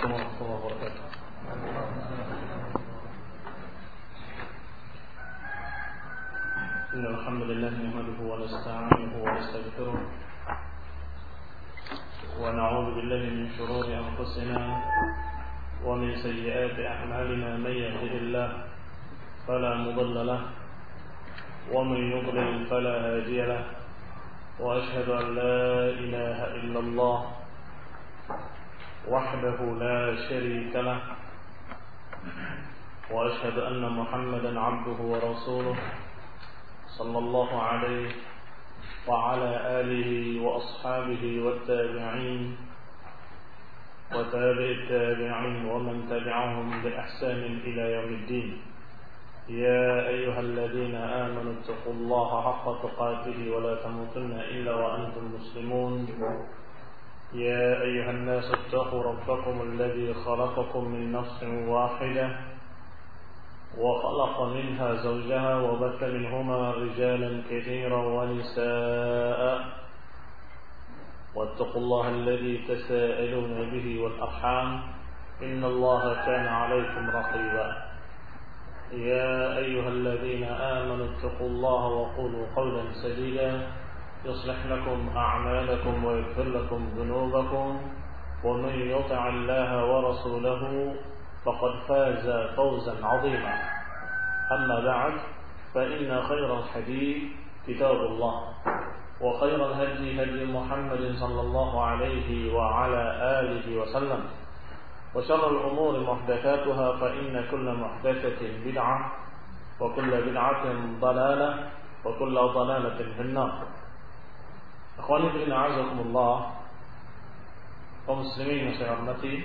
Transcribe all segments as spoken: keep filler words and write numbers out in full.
عليكم ورحمة الله وبركاته. إن الحمد لله نحمده ونستعينه ونستغفره ونعوذ بالله من شرور أنفسنا ومن سيئات أعمالنا. من يهده الله فلا مضل له ومن يضلل فلا هادي له، وأشهد أن لا إله إلا الله وحده لا شريك له، وأشهد أن محمدا عبده ورسوله صلى الله عليه وعلى آله وأصحابه والتابعين وتابع التابعين ومن تبعهم بإحسان إلى يوم الدين. يا أيها الذين آمنوا اتقوا الله حق تقاته ولا تموتن إلا وأنتم مسلمون. يا أيها الناس اتقوا ربكم الذي خلقكم من نفس واحدة وخلق منها زوجها وبث منهما رجالا كثيرا ونساء، واتقوا الله الذي تساءلون به والأرحام إن الله كان عليكم رقيبا. يا أيها الذين آمنوا اتقوا الله وقولوا قولا سديدا يصلح لكم أعمالكم ويغفر لكم ذنوبكم، ومن يطع الله ورسوله فقد فاز فوزا عظيما. أما بعد، فإن خير الحديث كتاب الله، وخير الهدي هدي محمد صلى الله عليه وعلى آله وسلم، وشر الأمور محدثاتها، فإن كل محدثة بدعة وكل بدعة ضلالة وكل ضلالة في النار. Akhwani fillah, a'azakumullah, kaum muslimin yang saya hormati,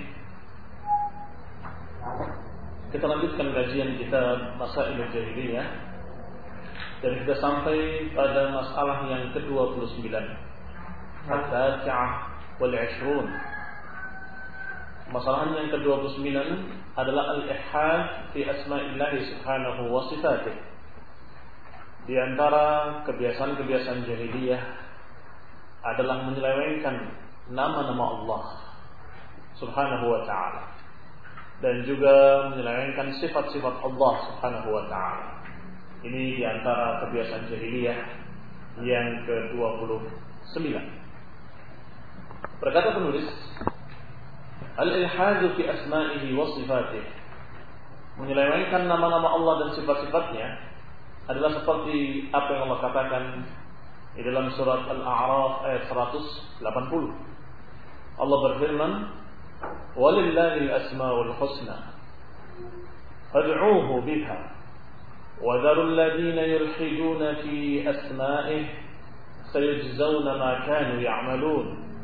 kita lanjutkan kajian kitab Masailul Jahiliyah dan kita sampai pada masalah yang ke dua puluh sembilan, At-Tasi'ah wal Ishrun. Masalah yang ke dua puluh sembilan adalah al-ihad fi asma'illah subhanahu wa sifatih. Di antara kebiasaan-kebiasaan jahiliyah adalah menyelewengkan nama-nama Allah subhanahu wa ta'ala dan juga menyelewengkan sifat-sifat Allah subhanahu wa ta'ala. Ini di antara kebiasaan jahiliyah yang ke dua puluh sembilan. Berkata penulis, al-ilhadu fi asma'ihi wa sifatih, menyelewengkan nama-nama Allah dan sifat-sifatnya adalah seperti apa yang Allah katakan di dalam surat Al-A'raf ayat seratus delapan puluh. Allah berfirman, "Walillahil asmaul husna fad'uuhu biha wa dharul ladzina yulhiduna fi asma'ihi sayujzauna ma kanu ya'malun."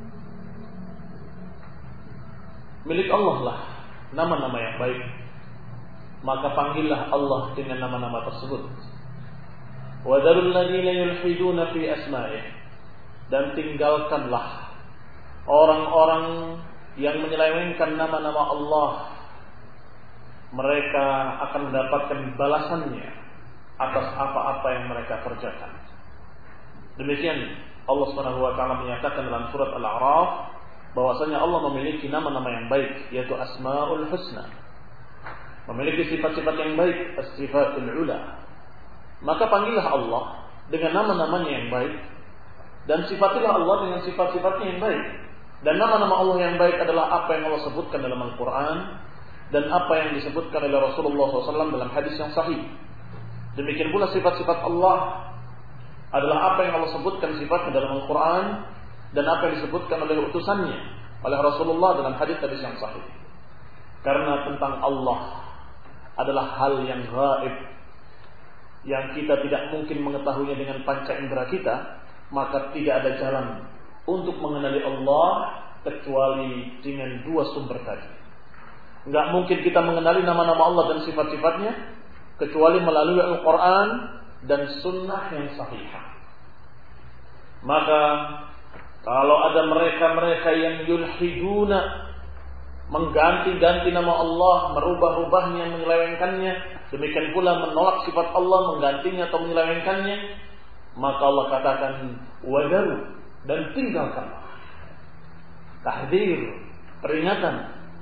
Milik Allah lah nama-nama yang baik, maka panggillah Allah dengan nama-nama tersebut. Wa dharul ladzina yulhiduna fi asma'ihi, dan tinggalkanlah orang-orang yang menyelewengkan nama-nama Allah. Mereka akan mendapatkan balasannya atas apa-apa yang mereka kerjakan. Demikian Allah Subhanahu wa taala menyatakan dalam surat Al-A'raf bahwasanya Allah memiliki nama-nama yang baik, yaitu Asmaul Husna, memiliki sifat-sifat yang baik, as-sifatul ula. Maka panggillah Allah dengan nama-namanya yang baik dan sifatilah Allah dengan sifat-sifatnya yang baik. Dan nama-nama Allah yang baik adalah apa yang Allah sebutkan dalam Al-Quran dan apa yang disebutkan oleh Rasulullah shallallahu alaihi wasallam dalam hadis yang sahih. Demikian pula sifat-sifat Allah adalah apa yang Allah sebutkan sifatnya dalam Al-Quran dan apa yang disebutkan oleh utusannya oleh Rasulullah dalam hadis-hadis yang sahih. Karena tentang Allah adalah hal yang gaib, yang kita tidak mungkin mengetahuinya dengan panca indera kita, maka tidak ada jalan untuk mengenali Allah kecuali dengan dua sumber tadi. Enggak mungkin kita mengenali nama-nama Allah dan sifat-sifatnya kecuali melalui Al-Quran dan sunnah yang sahihah. Maka kalau ada mereka-mereka yang yulhiduna, mengganti-ganti nama Allah, merubah-rubahnya, menyelewengkannya, demikian pula menolak sifat Allah, menggantinya atau menyelewengkannya, maka Allah katakan wadaru, dan tinggalkanlah. Tahdzir, peringatan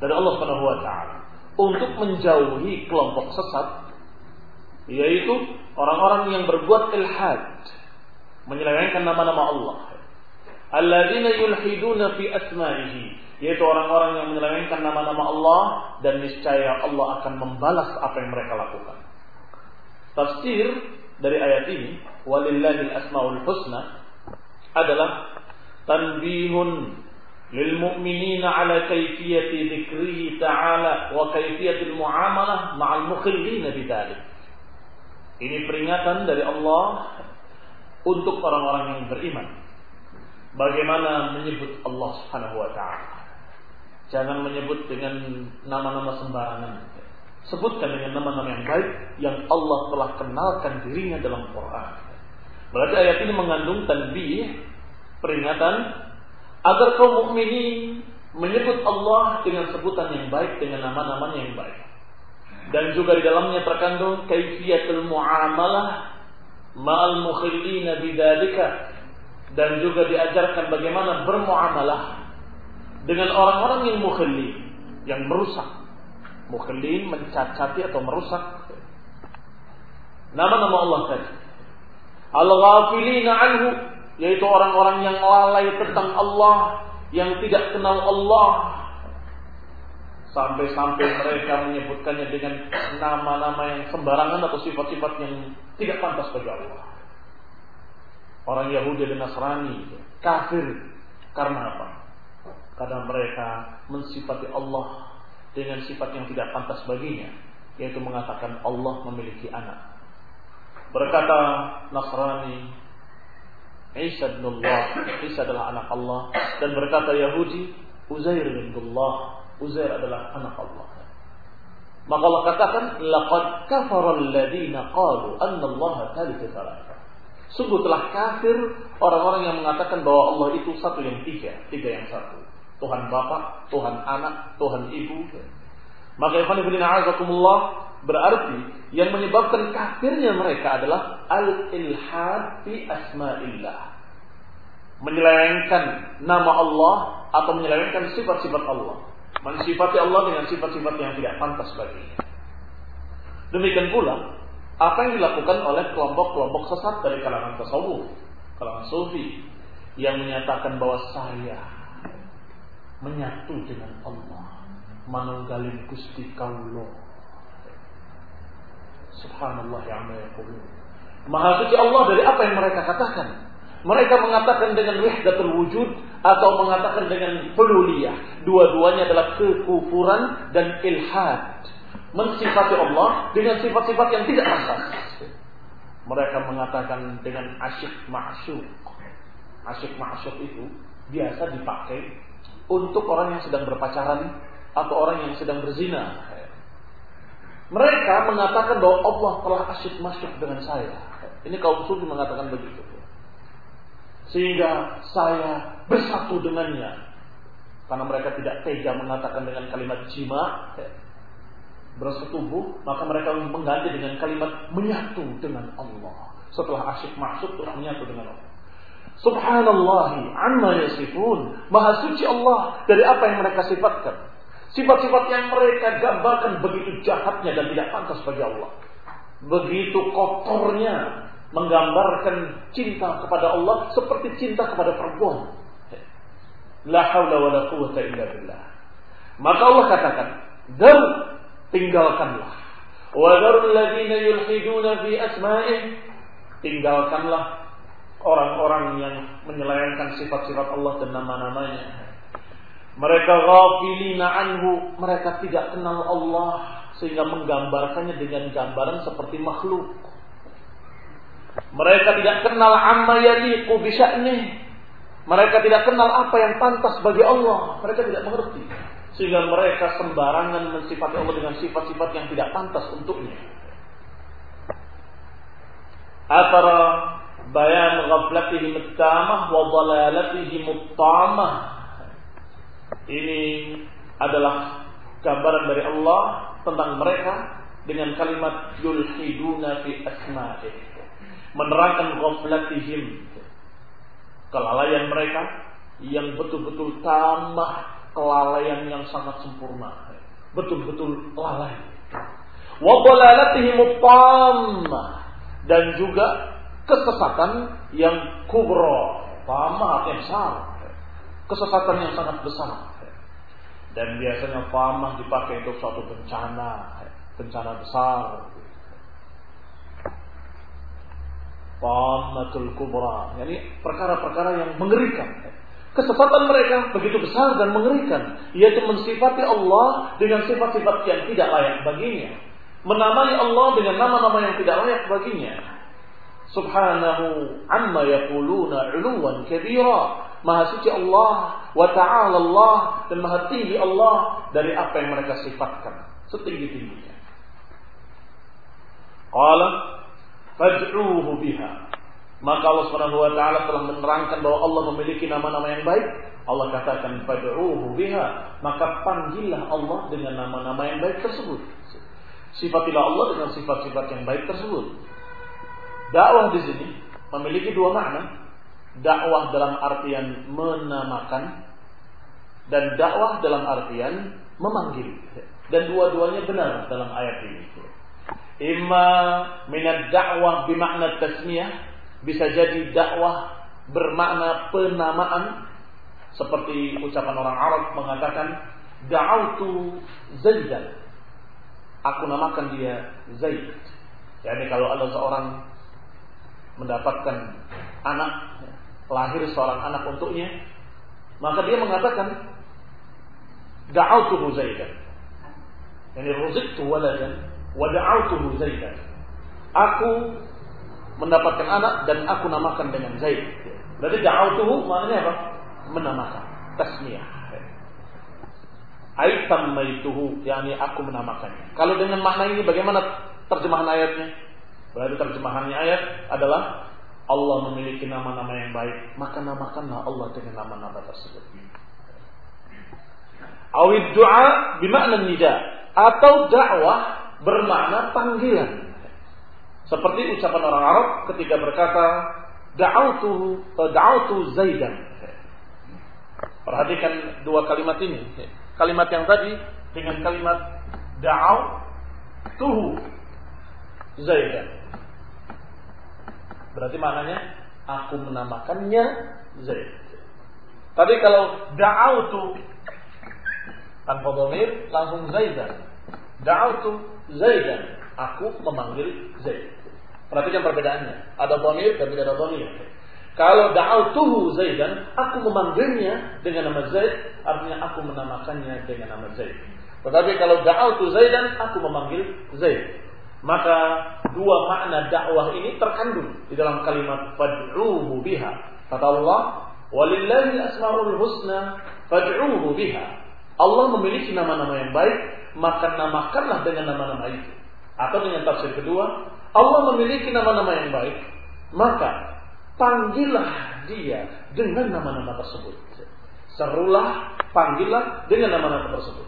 dari Allah Subhanahu wa taala untuk menjauhi kelompok sesat, yaitu orang-orang yang berbuat ilhad, menyelewengkan nama-nama Allah. Alladzina yulhiduna fi asma'ihi, yaitu orang-orang yang menyelewengkan nama-nama Allah, dan niscaya Allah akan membalas apa yang mereka lakukan. Tafsir dari ayat ini, walillahil asmaul husna, adalah tanbihun lil mu'minina ala kayfiyati dzikrihi ta'ala wa kayfiyatil muamalah ma'al mukhillina bidzalik. Ini peringatan dari Allah untuk orang-orang yang beriman, bagaimana menyebut Allah Subhanahu wa taala. Jangan menyebut dengan nama-nama sembarangan. Sebutkan dengan nama-nama yang baik yang Allah telah kenalkan dirinya dalam Quran. Berarti ayat ini mengandung tanbih, peringatan agar kaum mukminin menyebut Allah dengan sebutan yang baik, dengan nama-namanya yang baik. Dan juga di dalamnya terkandung kaifiyatul muamalah ma'al mukhillina bidzalika, dan juga diajarkan bagaimana bermuamalah dengan orang-orang yang mukhillin, yang merusak. Mukhillin mencacati atau merusak nama-nama Allah tadi. Al-ghafilina anhu, yaitu orang-orang yang lalai tentang Allah, yang tidak kenal Allah, sampai-sampai mereka menyebutkannya dengan nama-nama yang sembarangan atau sifat-sifat yang tidak pantas bagi Allah. Orang Yahudi dan Nasrani kafir karena apa? Karena mereka mensifati Allah dengan sifat yang tidak pantas baginya, yaitu mengatakan Allah memiliki anak. Berkata Nasrani, Isa bin Allah, Isa adalah anak Allah. Dan berkata Yahudi, Uzair bin Allah, Uzair adalah anak Allah. Maka Allah katakan, laqad kafara alladziina qalu anna Allaha thalithu tsalatsa. Sungguh telah kafir orang-orang yang mengatakan bahwa Allah itu satu yang tiga, tiga yang satu. Tuhan Bapa, Tuhan Anak, Tuhan Ibu. Maka ikhwan fillah a'azakumullah, berarti yang menyebabkan kafirnya mereka adalah al-ilhad fi asma'illah, menyelewengkan nama Allah atau menyelewengkan sifat-sifat Allah, mensifati Allah dengan sifat-sifat yang tidak pantas baginya. Demikian pula apa yang dilakukan oleh kelompok-kelompok sesat dari kalangan tasawuf, kalangan sufi, yang menyatakan bahwa saya menyatu dengan Allah, manunggalin Gusti Kaulo. Subhanallah ya'ma yaqulun. Maha suci Allah dari apa yang mereka katakan. Mereka mengatakan dengan wahdatul wujud atau mengatakan dengan hululiyah. Dua-duanya adalah kekufuran dan ilhad, mensifati Allah dengan sifat-sifat yang tidak pantas. Mereka mengatakan dengan asyik ma'syuk. Asyik ma'syuk itu biasa dipakai untuk orang yang sedang berpacaran atau orang yang sedang berzina. Mereka mengatakan bahwa Allah telah asyik masyuk dengan saya. Ini kaum sufi mengatakan begitu. Sehingga saya bersatu dengannya. Karena mereka tidak tega mengatakan dengan kalimat jima, bersetubuh, maka mereka mengganti dengan kalimat menyatu dengan Allah. Setelah asyik masyuk telah menyatu dengan Allah. Subhanallahi amma yasifun. Maha suci Allah dari apa yang mereka sifatkan. Sifat-sifat yang mereka gambarkan begitu jahatnya dan tidak pantas bagi Allah. Begitu kotornya menggambarkan cinta kepada Allah seperti cinta kepada perempuan. La haula wala quwwata illa billah. Maka Allah katakan, "Dzar, tinggalkanlah. Wa dzarul ladzina yulhiduna fi asma'ih." Tinggalkanlah orang-orang yang menyelewengkan sifat-sifat Allah dan nama-namanya. Mereka ghafilina anhu, mereka tidak kenal Allah sehingga menggambarkannya dengan gambaran seperti makhluk. Mereka tidak kenal amma yaliqu bi sya'nih. Mereka tidak kenal apa yang pantas bagi Allah. Mereka tidak mengerti sehingga mereka sembarangan mensifati Allah dengan sifat-sifat yang tidak pantas untuknya. Atara bayan ghaflatihim at-tamah wa dhalalatihim at-tamah. Ini adalah gambaran dari Allah tentang mereka dengan kalimat yulhiduna fi asma'ih, menerangkan ghaflatihim, kelalaian mereka yang betul-betul tamah kelalaian yang sangat sempurna. Betul-betul lalai. Wa dhalalatihim at-tammah, dan juga kesesatan yang kubra, tammah yang besar. Kesesatan yang sangat besar. Dan biasanya tammah dipakai untuk suatu bencana, bencana besar. Tammatul kubra, yakni perkara-perkara yang mengerikan. Kesesatan mereka begitu besar dan mengerikan, yaitu mensifati Allah dengan sifat-sifat yang tidak layak baginya, menamai Allah dengan nama-nama yang tidak layak baginya. Subhanahu amma yaquluna 'uluwan kabira. Maha suci Allah, wa ta'ala Allah, dan maha tinggi Allah dari apa yang mereka sifatkan setinggi-tingginya. Qala fad'uuhu biha. Maka Allah Subhanahu wa taala telah menerangkan bahwa Allah memiliki nama-nama yang baik. Allah katakan fad'uuhu biha, maka panggillah Allah dengan nama-nama yang baik tersebut. Sifatilah Allah dengan sifat-sifat yang baik tersebut. Dakwah di sini memiliki dua makna. Dakwah dalam artian menamakan dan dakwah dalam artian memanggil. Dan dua-duanya benar dalam ayat ini. Imma minad da'wah bimakna tasmiyah, bisa jadi dakwah bermakna penamaan, seperti ucapan orang Arab mengatakan da'autu Zaidan, aku namakan dia Zaid. Yani kalau ada seorang mendapatkan anak, lahir seorang anak untuknya, maka dia mengatakan da'autuhu Zaidan, yani ruzqtu waladan wa da'autuhu Zaidan, aku mendapatkan anak dan aku namakan dengan Zaid. Berarti da'autuhu maknanya apa? Menamakan, tasmiyah. Ai tammaituhu, yakni aku menamakannya. Kalau dengan makna ini bagaimana terjemahan ayatnya? Berarti terjemahannya ayat adalah Allah memiliki nama-nama yang baik, maka namakanlah Allah dengan nama-nama tersebut. Awid du'a bimakna nida, atau dakwah bermakna panggilan. Seperti ucapan orang Arab ketika berkata da'autu da'autu Zaidan. Perhatikan dua kalimat ini. Kalimat yang tadi dengan kalimat da'autuhu Zaidan. Berarti maknanya aku menamakannya Zaid. Tadi kalau da'autu tanpa dhamir langsung Zaidan. Da'autu Zaidan, aku memanggil Zaid. Perhatikan perbedaannya. Ada dhamir dan tidak ada dhamir. Kalau da'autuhu Zaidan, aku memanggilnya dengan nama Zaid, artinya aku menamakannya dengan nama Zaid. Tetapi kalau da'autu Zaidan, aku memanggil Zaid. Maka dua makna dakwah ini terkandung di dalam kalimat fad'uuhu biha. Kata Allah, "Walillahi al-asmaul husna fad'uuhu biha." Allah memiliki nama-nama yang baik, maka namakanlah dengan nama-nama itu. Atau dengan tafsir kedua, Allah memiliki nama-nama yang baik, maka panggillah dia dengan nama-nama tersebut. Serulah, panggillah dengan nama-nama tersebut.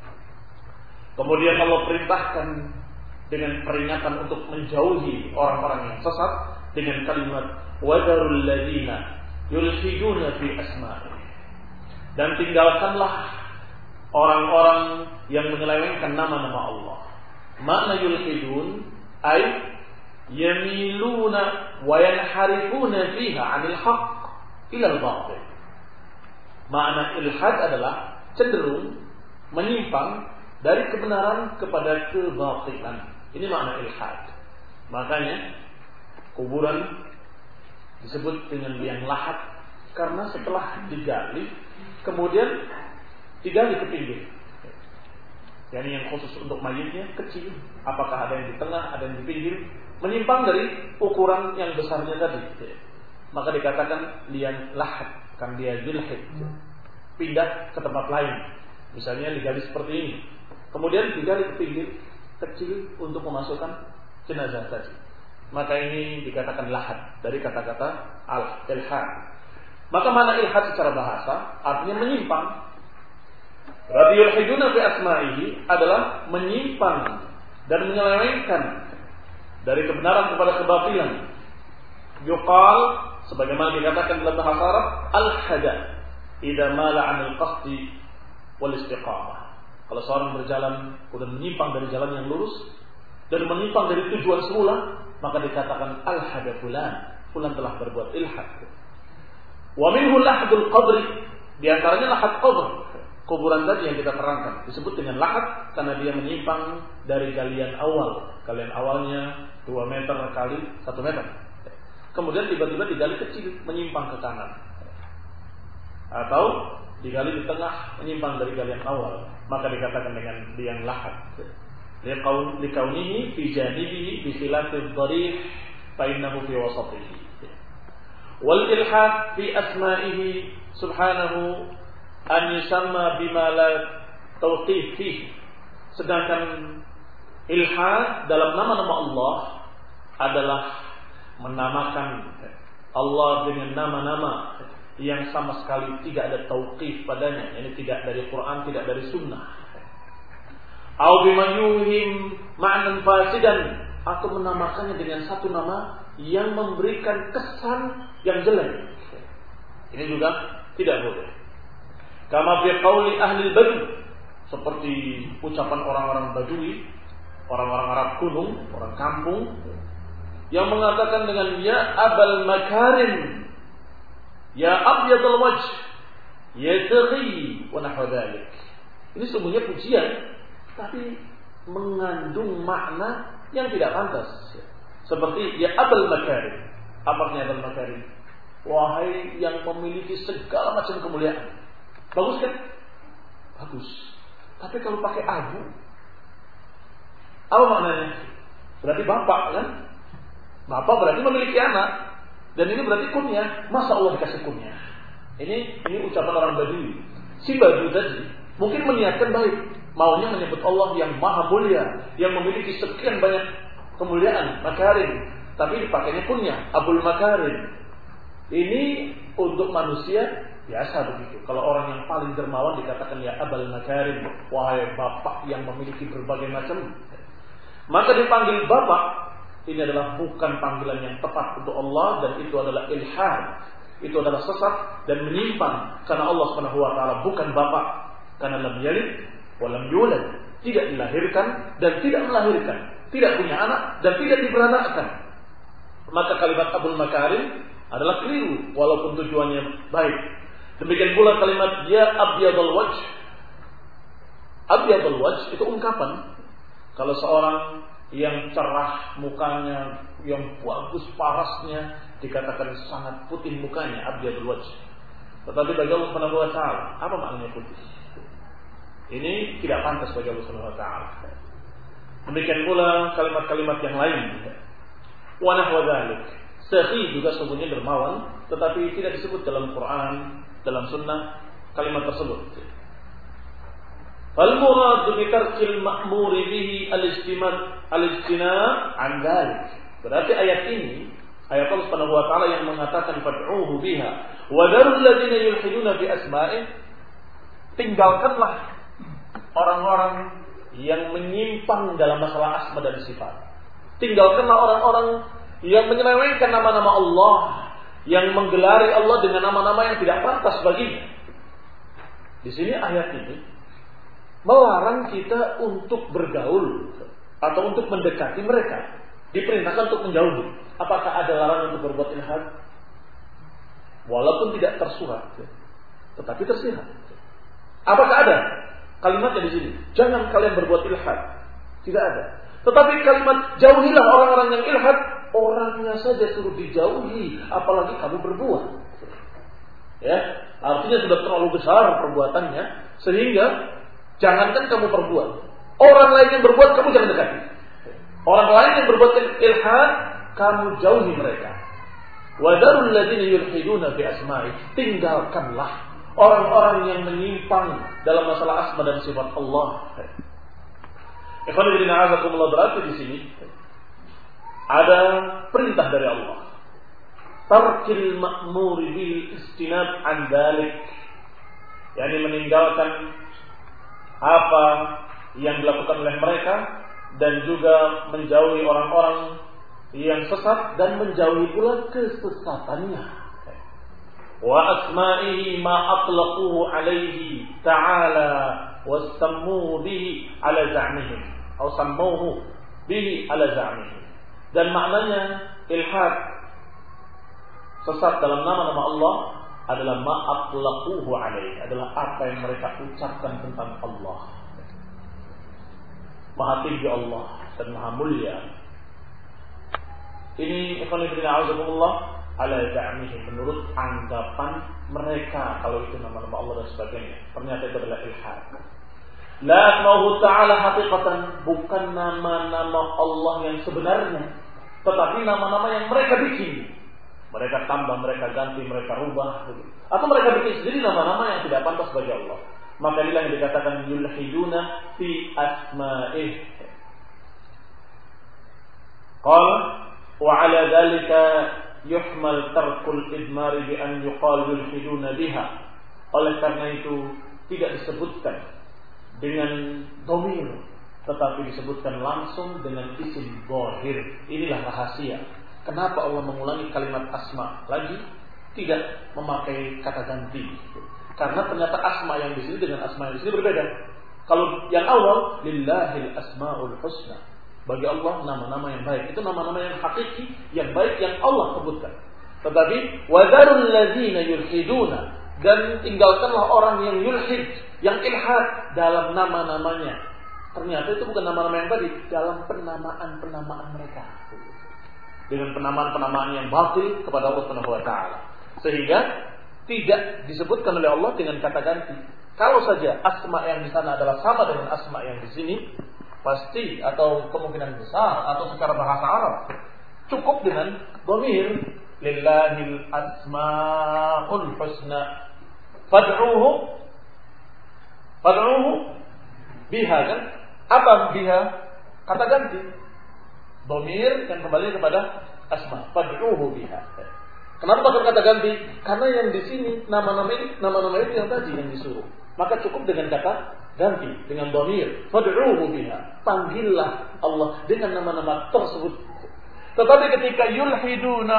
Kemudian Allah perintahkan dengan peringatan untuk menjauhi orang-orang yang sesat dengan kalimat wadarul ladzina yulhiduna fi asma'i, dan tinggalkanlah orang-orang yang menyelewengkan nama-nama Allah. Makna yulhidun ay yamiluna wa yanharifuna fiha 'anil haqq ila al-batil. Makna ilhad adalah cenderung menyimpang dari kebenaran kepada kebatilan. Ini makna ilhad. Makanya kuburan disebut dengan liang lahat, karena setelah digali kemudian digali ke pinggir. Yani yang khusus untuk mayitnya kecil, apakah ada yang di tengah, ada yang di pinggir, menyimpang dari ukuran yang besarnya tadi. Maka dikatakan liang lahat, kan dia yulhid, pindah ke tempat lain. Misalnya digali seperti ini, kemudian digali ke pinggir kecil untuk memasukkan jenazah tadi. Maka ini dikatakan lahat dari kata-kata al-ilhad. Maka mana ilhad secara bahasa artinya menyimpang. Berarti yulhiduna fi asma'ihi adalah menyimpang dan menyelewengkan dari kebenaran kepada kebatilan. Yuqal sebagaimana dikatakan dalam bahasa Arab al-hada idza mala 'anil qasdi wal istiqamah. Kalau seorang berjalan kemudian menyimpang dari jalan yang lurus dan menyimpang dari tujuan semula, maka dikatakan al-hada fulan, fulan telah berbuat ilhad. Wa minhu lahdul qabri, di antaranya lahad qabr, kuburan tadi yang kita terangkan, disebut dengan lahad karena dia menyimpang dari galian awal. Galian awalnya dua meter kali satu meter. Kemudian tiba-tiba digali kecil menyimpang ke kanan. Atau digali di tengah menyimpang dari galian awal, maka dikatakan dengan yang lahad. Liqaunihi fi janibihi bi khilafil dharih fa innahu fi wasatihi. Wal ilhad fi asma'ihi subhanahu an yusamma bima la tawqif fihi. Sedangkan ilhad dalam nama-nama Allah adalah menamakan Allah dengan nama-nama yang sama sekali tidak ada tauqif padanya, ini tidak dari Quran, tidak dari Sunnah. Au bima yuhim ma'nan fasidan, atau menamakannya dengan satu nama yang memberikan kesan yang jelek. Ini juga tidak boleh. Kama fi qauli ahli Badui, seperti ucapan orang-orang Badui, orang-orang Arab gunung, orang kampung, yang mengatakan dengan ya abal makarim, ya abyadul wajh, ya taghi wa nahwa dzalik. Ini semuanya pujian tapi mengandung makna yang tidak pantas. Seperti ya abal makarim. Apa artinya abal makarim? Wahai yang memiliki segala macam kemuliaan. Bagus kan? Bagus. Tapi kalau pakai abu, apa maknanya? Berarti bapak kan? Bapak berarti memiliki anak. Dan ini berarti kunyah. Masa Allah dikasih kunyah? Ini ini ucapan orang Badui. Si Badui tadi mungkin meniatkan baik, maunya menyebut Allah yang maha mulia, yang memiliki sekian banyak kemuliaan, makarim, tapi dipakainya kunyah, Abul Makarim. Ini untuk manusia biasa begitu. Kalau orang yang paling dermawan dikatakan ya Abul Makarim, wahai bapak yang memiliki berbagai macam. Maka dipanggil bapak, ini adalah bukan panggilan yang tepat untuk Allah, dan itu adalah ilhad. Itu adalah sesat dan menyimpang, karena Allah Subhanahu wa taala bukan bapak, karena lam yalid wa lam yulad, tidak dilahirkan dan tidak melahirkan, tidak punya anak dan tidak diberanakkan. Maka kalimat Abul Makarim adalah keliru walaupun tujuannya baik. Demikian pula kalimat ya abyadul wajh. Abyadul wajh itu ungkapan kalau seorang yang cerah mukanya, yang bagus parasnya, dikatakan sangat putih mukanya, abyadul wajh. Tetapi bagi Allah Subhanahu wa taala, apa maknanya putih? Ini tidak pantas bagi Allah Subhanahu wa taala. Demikian pula kalimat-kalimat yang lain. Wa nahwa dzalik. Sakhi juga sebenarnya dermawan, tetapi tidak disebut dalam Quran, dalam sunnah kalimat tersebut. Fal murad bi tarkil ma'mur bihi al-istimad al-istinab an dzalik. Berarti ayat ini ayat Allah Subhanahu wa taala yang mengatakan fad'uhu biha wa darul ladzina yulhiduna fi asma'i, tinggalkanlah orang-orang yang menyimpang dalam masalah asma dan sifat. Tinggalkanlah orang-orang yang menyelewengkan nama-nama Allah, yang menggelari Allah dengan nama-nama yang tidak pantas baginya. Di sini ayat ini melarang kita untuk bergaul atau untuk mendekati mereka. Diperintahkan untuk menjauhi. Apakah ada larangan untuk berbuat ilhad? Walaupun tidak tersurat, tetapi tersirat. Apakah ada kalimatnya di sini? Jangan kalian berbuat ilhad. Tidak ada. Tetapi kalimat jauhilah orang-orang yang ilhad, orangnya saja suruh dijauhi, apalagi kamu berbuat. Ya, artinya sudah terlalu besar perbuatannya, sehingga jangankan kamu berbuat, orang lain yang berbuat kamu jangan dekati. Orang lain yang berbuat ilhad, kamu jauhi mereka. Wa darul ladzina yulhiduna fi asma'i, tinggalkanlah orang-orang yang menyimpang dalam masalah asma dan sifat Allah. Ikhwan fillah, azakumullah, berarti di sini ada perintah dari Allah. Tarkil ma'muri bil istinab an dzalik, yakni meninggalkan apa yang dilakukan oleh mereka dan juga menjauhi orang-orang yang sesat dan menjauhi pula kesesatannya. wa asma'ihi ma atlaquhu alaihi ta'ala wasammuhu bihi ala za'mihim atau sammuhu bihi ala za'mihim. Dan maknanya ilhad, sesat dalam nama-nama Allah adalah ma atlaquhu alaihi, adalah apa yang mereka ucapkan tentang Allah. Maha tinggi Allah dan maha mulia. Ini ikhwan fillah azakumullah ala za'mihim, menurut anggapan mereka kalau itu nama-nama Allah dan sebagainya. Ternyata itu adalah ilhad. La asma'uhu ta'ala haqiqatan, bukan nama-nama Allah yang sebenarnya, tetapi nama-nama yang mereka bikin. Mereka tambah, mereka ganti, mereka rubah, atau mereka bikin sendiri nama-nama yang tidak pantas bagi Allah. Maka inilah yang dikatakan yulhiduna fi asma'ih. Qala wa 'ala dzalika yuhmal tarkul idmar bi an yuqal yulhiduna biha. Oleh karena itu tidak disebutkan dengan dhamir, tetapi disebutkan langsung dengan isim dhahir. Inilah rahasia kenapa Allah mengulangi kalimat asma lagi, tidak memakai kata ganti. Karena ternyata asma yang di sini dengan asma yang di sini berbeda. Kalau yang awal lillahil asmaul husna, bagi Allah nama-nama yang baik, itu nama-nama yang hakiki, yang baik yang Allah sebutkan. Tetapi wadarul ladzina yulhiduna, dan tinggalkanlah orang yang yulhid, yang ilhad dalam nama-namanya. Ternyata itu bukan nama-nama yang tadi, dalam penamaan-penamaan mereka, dengan penamaan-penamaan yang batil kepada Allah Subhanahu wa taala. Sehingga tidak disebutkan oleh Allah dengan kata ganti. Kalau saja asma yang di sana adalah sama dengan asma yang di sini, pasti atau kemungkinan besar atau secara bahasa Arab cukup dengan dhamir lillahil asmaul husna fad'uhu fad'uhu biha, kan? Apa biha? Kata ganti. Dhamir yang kembali kepada asma, fad'uhu biha. Kenapa pakai kata ganti? Karena yang di sini nama-nama ini, nama-nama itu yang tadi yang disuruh. Maka cukup dengan kata ganti, dengan dhamir, fad'uhu biha. Panggillah Allah dengan nama-nama tersebut. Tetapi ketika yulhiduna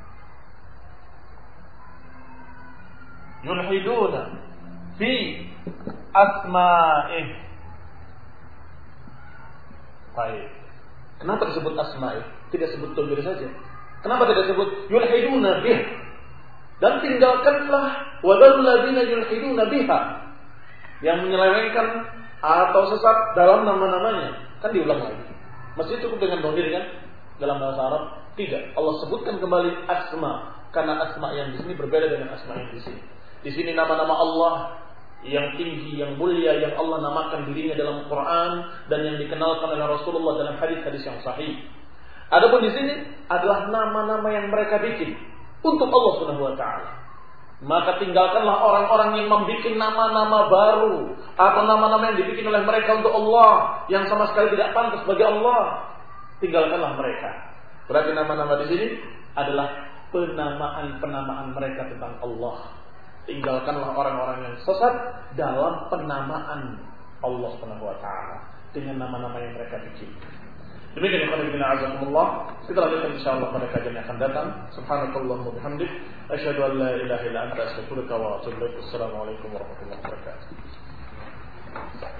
yulhiduna fi asma'ih. Baik. Kenapa disebut asma'ih? Tidak sebut dhamir saja. Kenapa tidak sebut yulhiduna bih? Dan tinggalkanlah wadul ladzina yulhiduna biha, yang menyelewengkan atau sesat dalam nama-namanya. Kan diulang lagi. Mesti cukup dengan dhamir, kan? Dalam bahasa Arab tidak. Allah sebutkan kembali asma, karena asma yang di sini berbeda dengan asma yang di sini. Di sini nama-nama Allah yang tinggi, yang mulia, yang Allah namakan dirinya dalam Quran dan yang dikenalkan oleh Rasulullah dalam hadis-hadis yang sahih. Adapun di sini adalah nama-nama yang mereka bikin untuk Allah Subhanahu wa taala. Maka tinggalkanlah orang-orang yang membuat nama-nama baru atau nama-nama yang dibikin oleh mereka untuk Allah yang sama sekali tidak pantas bagi Allah. Tinggalkanlah mereka. Berarti nama-nama di sini adalah penamaan-penamaan mereka tentang Allah. Tinggalkanlah orang-orang yang sesat dalam penamaan Allah Subhanahu wa taala dengan nama-nama yang mereka bikin. Demikian ikhwan fillah azakumullah. Kita lanjutkan insyaallah pada kajian yang akan datang. Subhanakallahumma wa bihamdik, asyhadu an la ilaha illa anta, astaghfiruka wa atubu ilaik. Assalamualaikum warahmatullahi wabarakatuh.